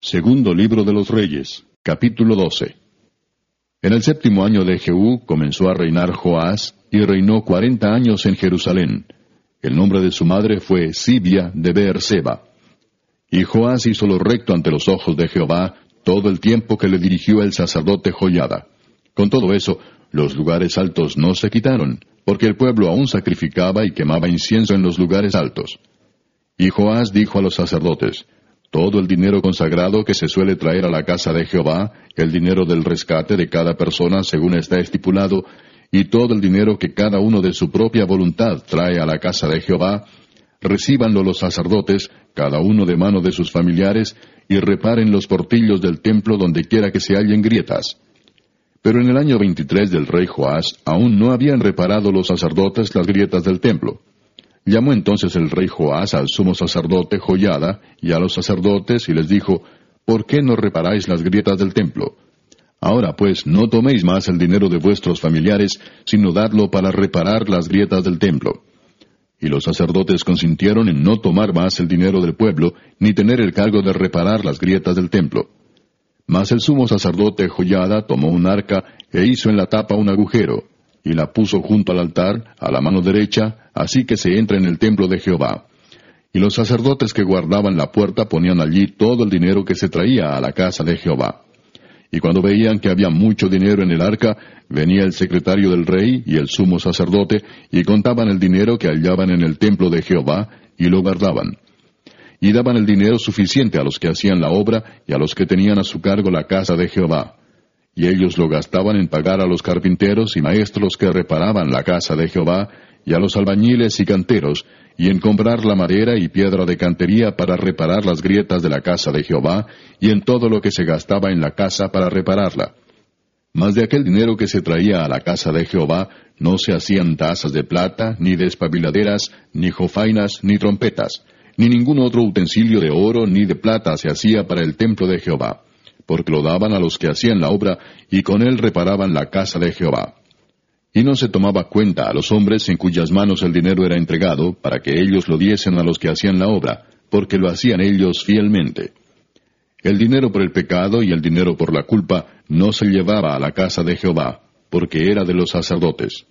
Segundo libro de los Reyes, capítulo 12. En el 7º año de Jehú comenzó a reinar Joás, y reinó 40 años en Jerusalén. El nombre de su madre fue Sibia de Beerseba. Y Joás hizo lo recto ante los ojos de Jehová todo el tiempo que le dirigió el sacerdote Joiada. Con todo eso, los lugares altos no se quitaron, porque el pueblo aún sacrificaba y quemaba incienso en los lugares altos. Y Joás dijo a los sacerdotes: todo el dinero consagrado que se suele traer a la casa de Jehová, el dinero del rescate de cada persona según está estipulado, y todo el dinero que cada uno de su propia voluntad trae a la casa de Jehová, recíbanlo los sacerdotes, cada uno de mano de sus familiares, y reparen los portillos del templo donde quiera que se hallen grietas. Pero en el año 23 del rey Joás, aún no habían reparado los sacerdotes las grietas del templo. Llamó entonces el rey Joás al sumo sacerdote Joiada y a los sacerdotes, y les dijo: ¿por qué no reparáis las grietas del templo? Ahora pues no toméis más el dinero de vuestros familiares, sino dadlo para reparar las grietas del templo. Y los sacerdotes consintieron en no tomar más el dinero del pueblo, ni tener el cargo de reparar las grietas del templo. Mas el sumo sacerdote Joiada tomó un arca, e hizo en la tapa un agujero, y la puso junto al altar, a la mano derecha, así que se entra en el templo de Jehová. Y los sacerdotes que guardaban la puerta ponían allí todo el dinero que se traía a la casa de Jehová. Y cuando veían que había mucho dinero en el arca, venía el secretario del rey y el sumo sacerdote, y contaban el dinero que hallaban en el templo de Jehová, y lo guardaban. Y daban el dinero suficiente a los que hacían la obra, y a los que tenían a su cargo la casa de Jehová. Y ellos lo gastaban en pagar a los carpinteros y maestros que reparaban la casa de Jehová, y a los albañiles y canteros, y en comprar la madera y piedra de cantería para reparar las grietas de la casa de Jehová, y en todo lo que se gastaba en la casa para repararla. Mas de aquel dinero que se traía a la casa de Jehová, no se hacían tazas de plata, ni despabiladeras, ni jofainas, ni trompetas, ni ningún otro utensilio de oro ni de plata se hacía para el templo de Jehová, porque lo daban a los que hacían la obra, y con él reparaban la casa de Jehová. Y no se tomaba cuenta a los hombres en cuyas manos el dinero era entregado, para que ellos lo diesen a los que hacían la obra, porque lo hacían ellos fielmente. El dinero por el pecado y el dinero por la culpa no se llevaba a la casa de Jehová, porque era de los sacerdotes.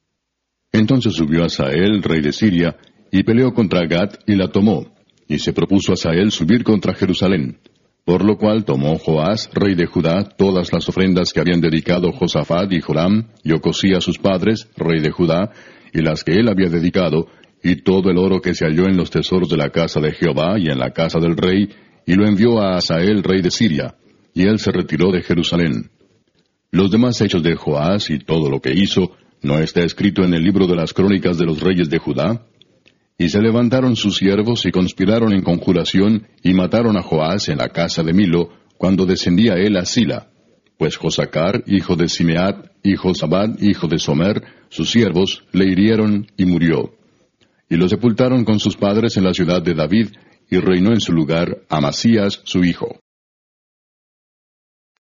Entonces subió Hazael, rey de Siria, y peleó contra Gat, y la tomó, y se propuso Hazael subir contra Jerusalén. Por lo cual tomó Joás, rey de Judá, todas las ofrendas que habían dedicado Josafat y Joram, y Ocosías sus padres, rey de Judá, y las que él había dedicado, y todo el oro que se halló en los tesoros de la casa de Jehová y en la casa del rey, y lo envió a Hazael, rey de Siria, y él se retiró de Jerusalén. Los demás hechos de Joás y todo lo que hizo, ¿no está escrito en el libro de las crónicas de los reyes de Judá? Y se levantaron sus siervos y conspiraron en conjuración, y mataron a Joás en la casa de Milo, cuando descendía él a Sila. Pues Josacar, hijo de Simeat, y Josabad, hijo de Somer, sus siervos, le hirieron y murió. Y lo sepultaron con sus padres en la ciudad de David, y reinó en su lugar Amasías su hijo.